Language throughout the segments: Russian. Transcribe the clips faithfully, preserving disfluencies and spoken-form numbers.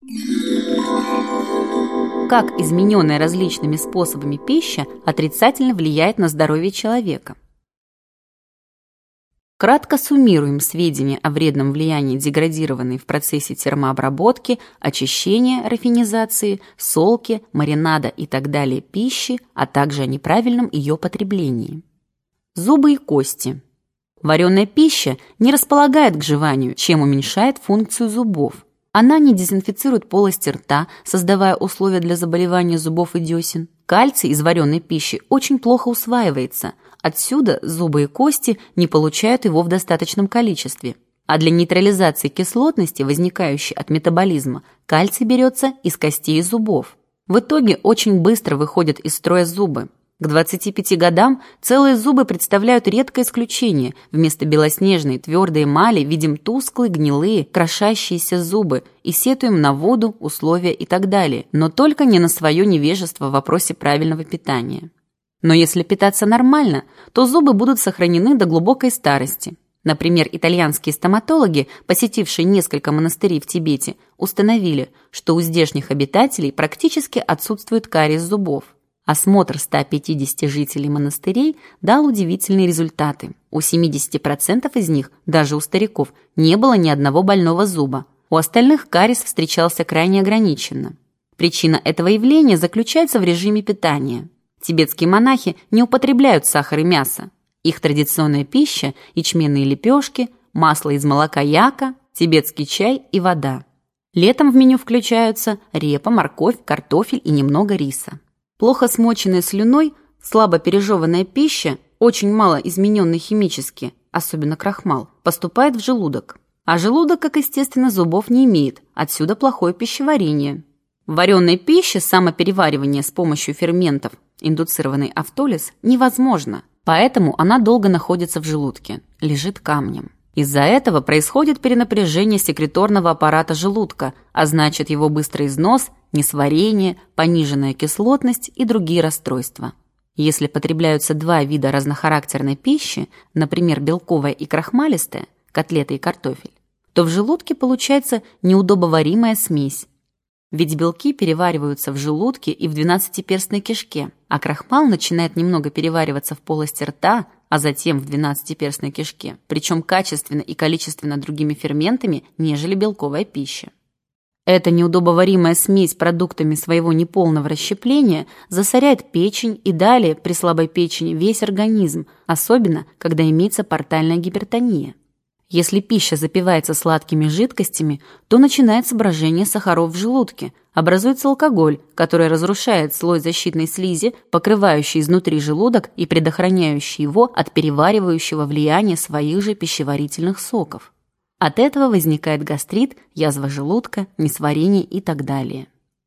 Как измененная различными способами пища отрицательно влияет на здоровье человека? Кратко суммируем сведения о вредном влиянии деградированной в процессе термообработки, очищения, рафинизации, солки, маринада и так далее пищи, а также о неправильном ее потреблении. Зубы и кости. Вареная пища не располагает к жеванию, чем уменьшает функцию зубов. Она не дезинфицирует полости рта, создавая условия для заболевания зубов и десен. Кальций из вареной пищи очень плохо усваивается. Отсюда зубы и кости не получают его в достаточном количестве. А для нейтрализации кислотности, возникающей от метаболизма, кальций берется из костей и зубов. В итоге очень быстро выходят из строя зубы. К двадцати пяти годам целые зубы представляют редкое исключение. Вместо белоснежной твердой эмали видим тусклые, гнилые, крошащиеся зубы и сетуем на воду, условия и так далее, но только не на свое невежество в вопросе правильного питания. Но если питаться нормально, то зубы будут сохранены до глубокой старости. Например, итальянские стоматологи, посетившие несколько монастырей в Тибете, установили, что у здешних обитателей практически отсутствует кариес зубов. Осмотр ста пятидесяти жителей монастырей дал удивительные результаты. У семидесяти процентов из них, даже у стариков, не было ни одного больного зуба. У остальных кариес встречался крайне ограниченно. Причина этого явления заключается в режиме питания. Тибетские монахи не употребляют сахар и мясо. Их традиционная пища – ячменные лепешки, масло из молока яка, тибетский чай и вода. Летом в меню включаются репа, морковь, картофель и немного риса. Плохо смоченная слюной, слабо пережеванная пища, очень мало измененная химически, особенно крахмал, поступает в желудок. А желудок, как естественно, зубов не имеет, отсюда плохое пищеварение. В вареной пище самопереваривание с помощью ферментов, индуцированный автолиз, невозможно, поэтому она долго находится в желудке, лежит камнем. Из-за этого происходит перенапряжение секреторного аппарата желудка, а значит его быстрый износ, несварение, пониженная кислотность и другие расстройства. Если потребляются два вида разнохарактерной пищи, например, белковая и крахмалистая, котлеты и картофель, то в желудке получается неудобоваримая смесь. Ведь белки перевариваются в желудке и в двенадцатиперстной кишке, а крахмал начинает немного перевариваться в полости рта, а затем в двенадцатиперстной кишке, причем качественно и количественно другими ферментами, нежели белковая пища. Эта неудобоваримая смесь продуктами своего неполного расщепления засоряет печень и далее при слабой печени весь организм, особенно когда имеется портальная гипертония. Если пища запивается сладкими жидкостями, то начинается брожение сахаров в желудке, образуется алкоголь, который разрушает слой защитной слизи, покрывающий изнутри желудок и предохраняющий его от переваривающего влияния своих же пищеварительных соков. От этого возникает гастрит, язва желудка, несварение и так далее.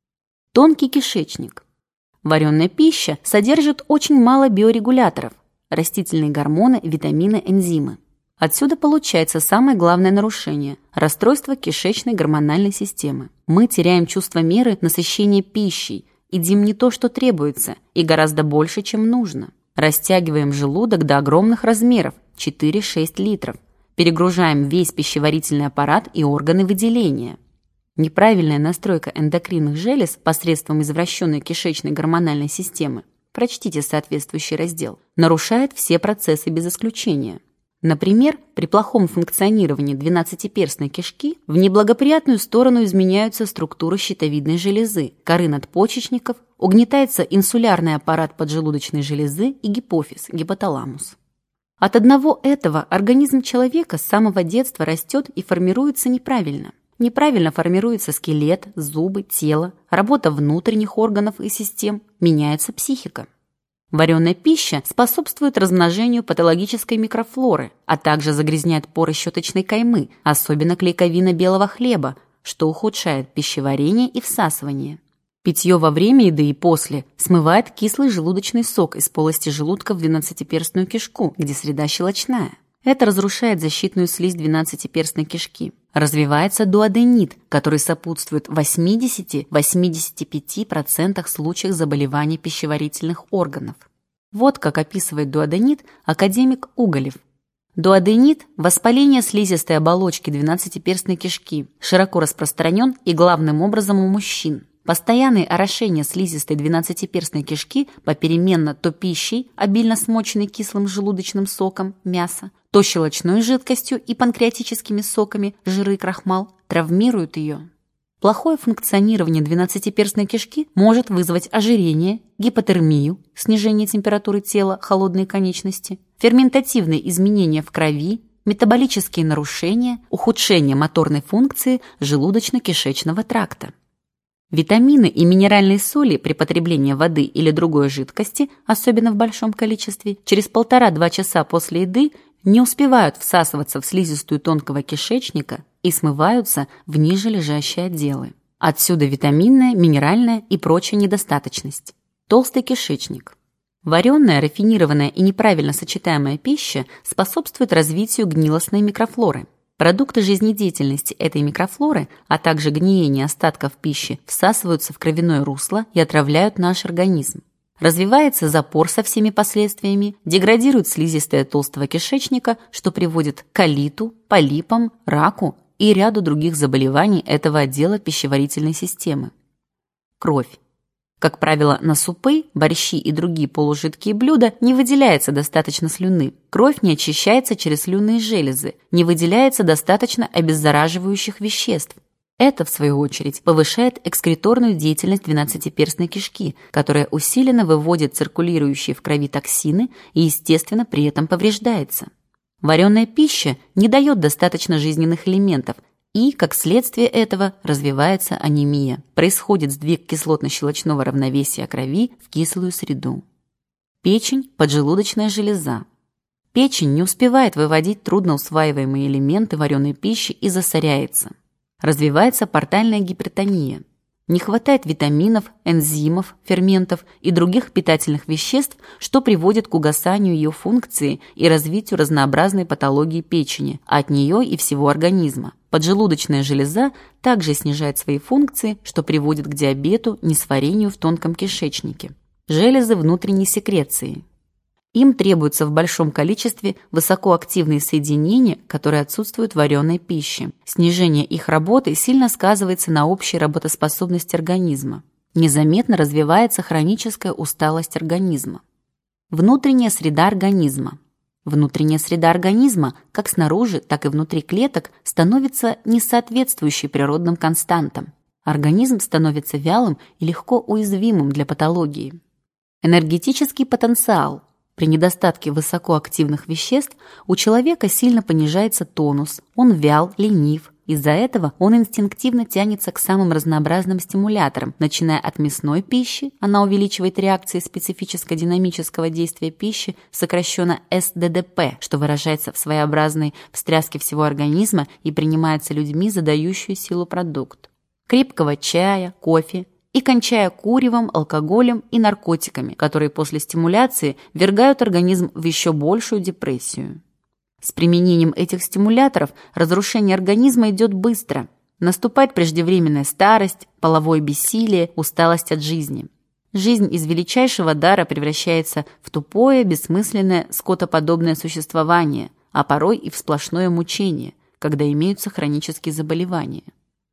Тонкий кишечник. Вареная пища содержит очень мало биорегуляторов – растительные гормоны, витамины, энзимы. Отсюда получается самое главное нарушение – расстройство кишечной гормональной системы. Мы теряем чувство меры насыщения пищей, едим не то, что требуется, и гораздо больше, чем нужно. Растягиваем желудок до огромных размеров – четыре-шесть литров. Перегружаем весь пищеварительный аппарат и органы выделения. Неправильная настройка эндокринных желез посредством извращенной кишечной гормональной системы, прочтите соответствующий раздел, нарушает все процессы без исключения. Например, при плохом функционировании двенадцатиперстной кишки в неблагоприятную сторону изменяются структуры щитовидной железы, коры надпочечников, угнетается инсулярный аппарат поджелудочной железы и гипофиз, гипоталамус. От одного этого организм человека с самого детства растет и формируется неправильно. Неправильно формируется скелет, зубы, тело, работа внутренних органов и систем, меняется психика. Вареная пища способствует размножению патологической микрофлоры, а также загрязняет поры щеточной каймы, особенно клейковина белого хлеба, что ухудшает пищеварение и всасывание. Питье во время еды и после смывает кислый желудочный сок из полости желудка в двенадцатиперстную кишку, где среда щелочная. Это разрушает защитную слизь двенадцатиперстной кишки. Развивается дуоденит, который сопутствует в восьмидесяти-восьмидесяти пяти процентах случаев заболеваний пищеварительных органов. Вот как описывает дуоденит академик Уголев. Дуоденит – воспаление слизистой оболочки двенадцатиперстной кишки, широко распространен и главным образом у мужчин. Постоянное орошение слизистой двенадцатиперстной кишки попеременно то пищей, обильно смоченной кислым желудочным соком, мясо, то щелочной жидкостью и панкреатическими соками, жиры и крахмал, травмируют ее. Плохое функционирование двенадцатиперстной кишки может вызвать ожирение, гипотермию, снижение температуры тела, холодные конечности, ферментативные изменения в крови, метаболические нарушения, ухудшение моторной функции желудочно-кишечного тракта. Витамины и минеральные соли при потреблении воды или другой жидкости, особенно в большом количестве, через полтора-два часа после еды не успевают всасываться в слизистую тонкого кишечника и смываются в ниже лежащие отделы. Отсюда витаминная, минеральная и прочая недостаточность. Толстый кишечник. Вареная, рафинированная и неправильно сочетаемая пища способствует развитию гнилостной микрофлоры. Продукты жизнедеятельности этой микрофлоры, а также гниение остатков пищи всасываются в кровяное русло и отравляют наш организм. Развивается запор со всеми последствиями, деградирует слизистая толстого кишечника, что приводит к колиту, полипам, раку и ряду других заболеваний этого отдела пищеварительной системы. Кровь. Как правило, на супы, борщи и другие полужидкие блюда не выделяется достаточно слюны. Кровь не очищается через слюнные железы, не выделяется достаточно обеззараживающих веществ. Это, в свою очередь, повышает экскреторную деятельность двенадцатиперстной кишки, которая усиленно выводит циркулирующие в крови токсины и, естественно, при этом повреждается. Вареная пища не дает достаточно жизненных элементов, и, как следствие этого, развивается анемия. Происходит сдвиг кислотно-щелочного равновесия крови в кислую среду. Печень, поджелудочная железа. Печень не успевает выводить трудноусваиваемые элементы вареной пищи и засоряется. Развивается портальная гипертония. Не хватает витаминов, энзимов, ферментов и других питательных веществ, что приводит к угасанию ее функции и развитию разнообразной патологии печени, а от нее и всего организма. Поджелудочная железа также снижает свои функции, что приводит к диабету, несварению в тонком кишечнике. Железы внутренней секреции. Им требуются в большом количестве высокоактивные соединения, которые отсутствуют в вареной пище. Снижение их работы сильно сказывается на общей работоспособности организма. Незаметно развивается хроническая усталость организма. Внутренняя среда организма. Внутренняя среда организма, как снаружи, так и внутри клеток, становится несоответствующей природным константам. Организм становится вялым и легко уязвимым для патологии. Энергетический потенциал. При недостатке высокоактивных веществ у человека сильно понижается тонус, он вял, ленив. Из-за этого он инстинктивно тянется к самым разнообразным стимуляторам, начиная от мясной пищи, она увеличивает реакции специфическо-динамического действия пищи, сокращенно эс дэ дэ пэ, что выражается в своеобразной встряске всего организма и принимается людьми за дающую силу продукт. Крепкого чая, кофе, и кончая куревом, алкоголем и наркотиками, которые после стимуляции ввергают организм в еще большую депрессию. С применением этих стимуляторов разрушение организма идет быстро. Наступает преждевременная старость, половое бессилие, усталость от жизни. Жизнь из величайшего дара превращается в тупое, бессмысленное, скотоподобное существование, а порой и в сплошное мучение, когда имеются хронические заболевания.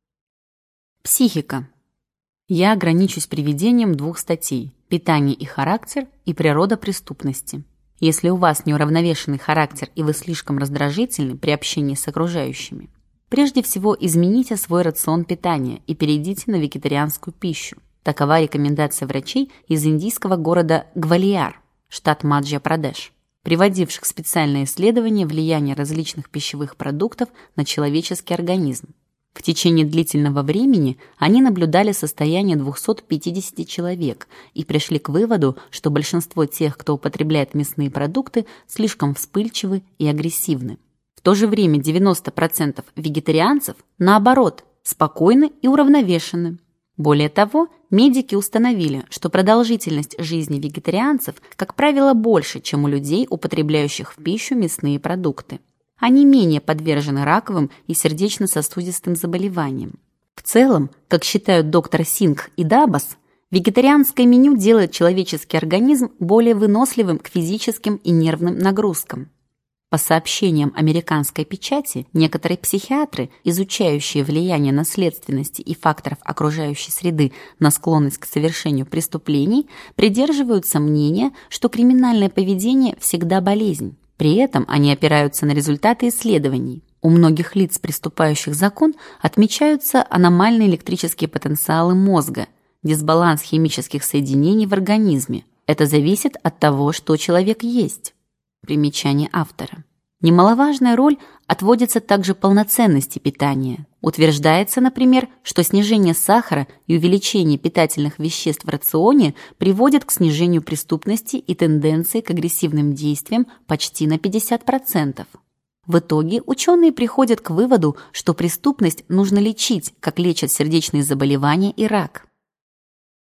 Психика. Я ограничусь приведением двух статей «Питание и характер» и «Природа преступности». Если у вас неуравновешенный характер и вы слишком раздражительны при общении с окружающими, прежде всего измените свой рацион питания и перейдите на вегетарианскую пищу. Такова рекомендация врачей из индийского города Гвалиар, штат Мадхья-Прадеш, приводивших специальное исследование влияния различных пищевых продуктов на человеческий организм. В течение длительного времени они наблюдали состояние двухсот пятидесяти человек и пришли к выводу, что большинство тех, кто употребляет мясные продукты, слишком вспыльчивы и агрессивны. В то же время девяносто процентов вегетарианцев, наоборот, спокойны и уравновешены. Более того, медики установили, что продолжительность жизни вегетарианцев, как правило, больше, чем у людей, употребляющих в пищу мясные продукты. Они менее подвержены раковым и сердечно-сосудистым заболеваниям. В целом, как считают доктор Сингх и Дабас, вегетарианское меню делает человеческий организм более выносливым к физическим и нервным нагрузкам. По сообщениям американской печати, некоторые психиатры, изучающие влияние наследственности и факторов окружающей среды на склонность к совершению преступлений, придерживаются мнения, что криминальное поведение всегда болезнь. При этом они опираются на результаты исследований. У многих лиц, приступающих закон, отмечаются аномальные электрические потенциалы мозга, дисбаланс химических соединений в организме. Это зависит от того, что человек ест. Примечание автора. Немаловажная роль отводится также полноценности питания. Утверждается, например, что снижение сахара и увеличение питательных веществ в рационе приводит к снижению преступности и тенденции к агрессивным действиям почти на пятьдесят процентов. В итоге ученые приходят к выводу, что преступность нужно лечить, как лечат сердечные заболевания и рак.